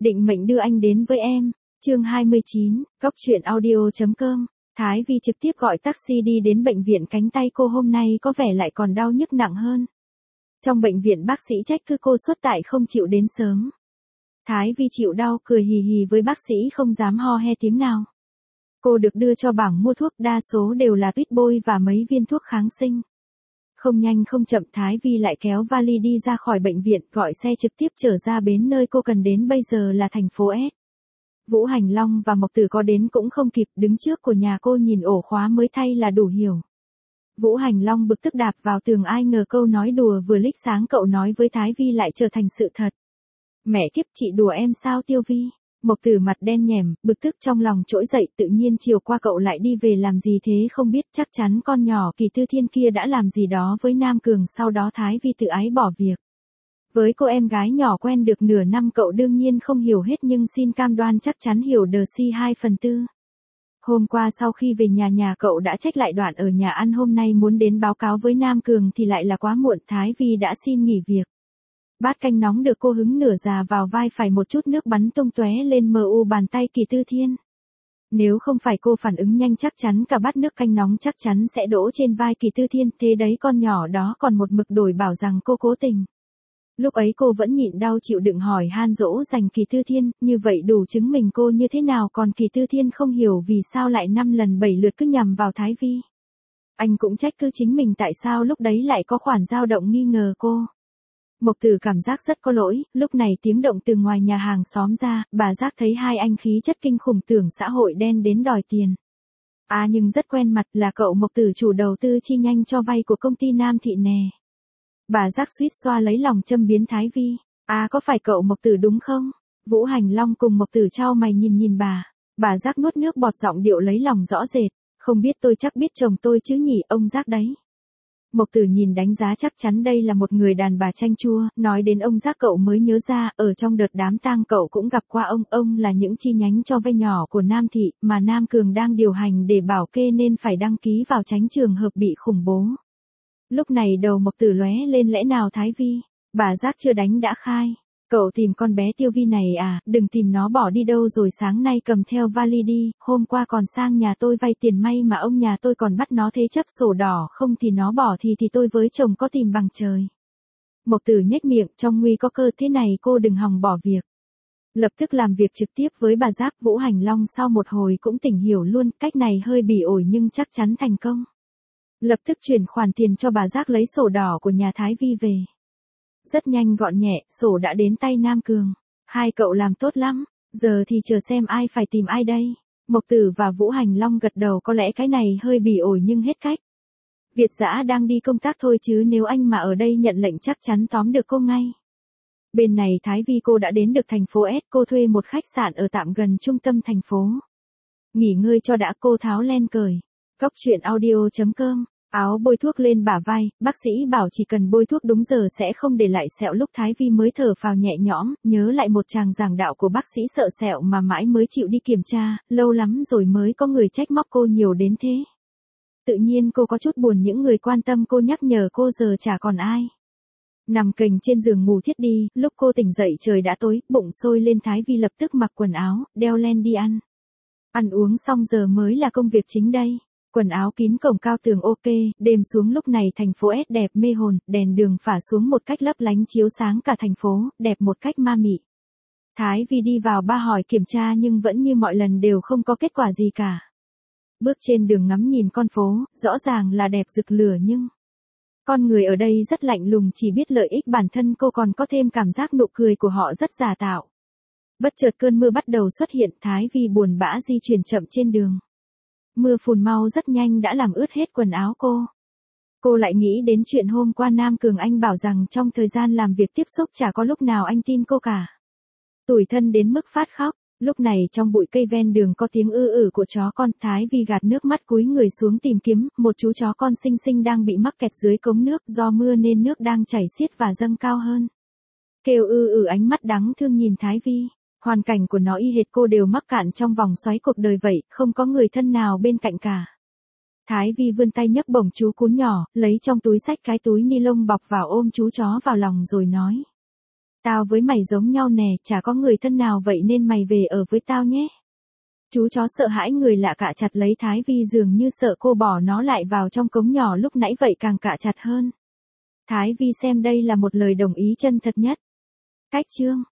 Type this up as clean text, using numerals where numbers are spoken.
Định mệnh đưa anh đến với em. Chương 29, Góc truyện audio.com. Thái Vi trực tiếp gọi taxi đi đến bệnh viện, cánh tay cô hôm nay có vẻ lại còn đau nhức nặng hơn. Trong bệnh viện bác sĩ trách cứ cô suốt tại không chịu đến sớm. Thái Vi chịu đau cười hì hì với bác sĩ, không dám ho he tiếng nào. Cô được đưa cho bảng mua thuốc, đa số đều là tuyết bôi và mấy viên thuốc kháng sinh. Không nhanh không chậm, Thái Vi lại kéo vali đi ra khỏi bệnh viện, gọi xe trực tiếp trở ra bến nơi cô cần đến, bây giờ là thành phố S. Vũ Hành Long và Mộc Tử có đến cũng không kịp, đứng trước của nhà cô nhìn ổ khóa mới thay là đủ hiểu. Vũ Hành Long bực tức đạp vào tường, ai ngờ câu nói đùa vừa lích sáng cậu nói với Thái Vi lại trở thành sự thật. Mẹ kiếp, chị đùa em sao Tiêu Vi? Mộc Tử mặt đen nhèm, bực tức trong lòng trỗi dậy, tự nhiên chiều qua cậu lại đi về làm gì thế không biết, chắc chắn con nhỏ Kỳ Tư Thiên kia đã làm gì đó với Nam Cường, sau đó Thái Vi tự ái bỏ việc. Với cô em gái nhỏ quen được nửa năm cậu đương nhiên không hiểu hết, nhưng xin cam đoan chắc chắn hiểu The Si 2/4. Hôm qua sau khi về nhà cậu đã trách lại đoạn ở nhà ăn, hôm nay muốn đến báo cáo với Nam Cường thì lại là quá muộn, Thái Vi đã xin nghỉ việc. Bát canh nóng được cô hứng nửa già vào vai, phải một chút nước bắn tung tóe lên mu bàn tay Kỳ Tư Thiên. Nếu không phải cô phản ứng nhanh chắc chắn cả bát nước canh nóng chắc chắn sẽ đổ trên vai Kỳ Tư Thiên, thế đấy con nhỏ đó còn một mực đổi bảo rằng cô cố tình. Lúc ấy cô vẫn nhịn đau chịu đựng hỏi han dỗ dành Kỳ Tư Thiên, như vậy đủ chứng minh cô như thế nào, còn Kỳ Tư Thiên không hiểu vì sao lại 5 lần 7 lượt cứ nhằm vào Thái Vi. Anh cũng trách cứ chính mình tại sao lúc đấy lại có khoản dao động nghi ngờ cô. Mộc Tử cảm giác rất có lỗi, lúc này tiếng động từ ngoài nhà hàng xóm ra, bà giác thấy hai anh khí chất kinh khủng, tưởng xã hội đen đến đòi tiền. À nhưng rất quen mặt, là cậu Mộc Tử, chủ đầu tư chi nhánh cho vay của công ty Nam Thị nè. Bà giác suýt xoa lấy lòng châm biếm Thái Vi. À có phải cậu Mộc Tử đúng không? Vũ Hành Long cùng Mộc Tử trao mày nhìn bà. Bà giác nuốt nước bọt, giọng điệu lấy lòng rõ rệt. Không biết tôi chắc biết chồng tôi chứ nhỉ, ông Giác đấy. Mộc Tử nhìn đánh giá, chắc chắn đây là một người đàn bà chanh chua. Nói đến ông Giác cậu mới nhớ ra, ở trong đợt đám tang cậu cũng gặp qua ông là những chi nhánh cho vay nhỏ của Nam Thị, mà Nam Cường đang điều hành để bảo kê nên phải đăng ký vào, tránh trường hợp bị khủng bố. Lúc này đầu Mộc Tử lóe lên, lẽ nào Thái Vi? Bà giác chưa đánh đã khai. Cậu tìm con bé Tiêu Vi này à, đừng tìm nó bỏ đi đâu rồi, sáng nay cầm theo vali đi, hôm qua còn sang nhà tôi vay tiền, may mà ông nhà tôi còn bắt nó thế chấp sổ đỏ, không thì nó bỏ thì tôi với chồng có tìm bằng trời. Mộc Tử nhếch miệng, trong nguy có cơ, thế này cô đừng hòng bỏ việc. Lập tức làm việc trực tiếp với bà giác. Vũ Hành Long sau một hồi cũng tỉnh hiểu luôn, cách này hơi bỉ ổi nhưng chắc chắn thành công. Lập tức chuyển khoản tiền cho bà giác, lấy sổ đỏ của nhà Thái Vi về. Rất nhanh gọn nhẹ, sổ đã đến tay Nam Cường. Hai cậu làm tốt lắm, giờ thì chờ xem ai phải tìm ai đây. Mộc Tử và Vũ Hành Long gật đầu, có lẽ cái này hơi bỉ ổi nhưng hết cách. Việt Dã đang đi công tác thôi chứ nếu anh mà ở đây nhận lệnh chắc chắn tóm được cô ngay. Bên này Thái Vi cô đã đến được thành phố S, cô thuê một khách sạn ở tạm gần trung tâm thành phố. Nghỉ ngơi cho đã, cô tháo len cởi. Góc truyện audio.com. Áo bôi thuốc lên bả vai, bác sĩ bảo chỉ cần bôi thuốc đúng giờ sẽ không để lại sẹo. Lúc Thái Vi mới thở phào nhẹ nhõm, nhớ lại một tràng giảng đạo của bác sĩ sợ sẹo mà mãi mới chịu đi kiểm tra, lâu lắm rồi mới có người trách móc cô nhiều đến thế. Tự nhiên cô có chút buồn, những người quan tâm cô nhắc nhở cô giờ chả còn ai. Nằm kềnh trên giường ngủ thiếp đi, lúc cô tỉnh dậy trời đã tối, bụng sôi lên, Thái Vi lập tức mặc quần áo, đeo len đi ăn. Ăn uống xong giờ mới là công việc chính đây. Quần áo kín cổng cao tường ok, đêm xuống lúc này thành phố S đẹp mê hồn, đèn đường phả xuống một cách lấp lánh chiếu sáng cả thành phố, đẹp một cách ma mị. Thái Vi đi vào ba hỏi kiểm tra nhưng vẫn như mọi lần đều không có kết quả gì cả. Bước trên đường ngắm nhìn con phố, rõ ràng là đẹp rực lửa nhưng con người ở đây rất lạnh lùng, chỉ biết lợi ích bản thân, cô còn có thêm cảm giác nụ cười của họ rất giả tạo. Bất chợt cơn mưa bắt đầu xuất hiện, Thái Vi buồn bã di chuyển chậm trên đường. Mưa phùn mau rất nhanh đã làm ướt hết quần áo cô. Cô lại nghĩ đến chuyện hôm qua Nam Cường anh bảo rằng trong thời gian làm việc tiếp xúc chả có lúc nào anh tin cô cả. Tủi thân đến mức phát khóc. Lúc này trong bụi cây ven đường có tiếng ư của chó con, Thái Vi gạt nước mắt cúi người xuống tìm kiếm, một chú chó con xinh xinh đang bị mắc kẹt dưới cống nước, do mưa nên nước đang chảy xiết và dâng cao hơn. Kêu ánh mắt đáng thương nhìn Thái Vi. Hoàn cảnh của nó y hệt cô, đều mắc cạn trong vòng xoáy cuộc đời vậy, không có người thân nào bên cạnh cả. Thái Vi vươn tay nhấc bổng chú cún nhỏ, lấy trong túi xách cái túi ni lông bọc vào, ôm chú chó vào lòng rồi nói. Tao với mày giống nhau nè, chả có người thân nào vậy nên mày về ở với tao nhé. Chú chó sợ hãi người lạ cạ chặt lấy Thái Vi dường như sợ cô bỏ nó lại vào trong cống nhỏ lúc nãy vậy càng cạ chặt hơn. Thái Vi xem đây là một lời đồng ý chân thật nhất. Cách chương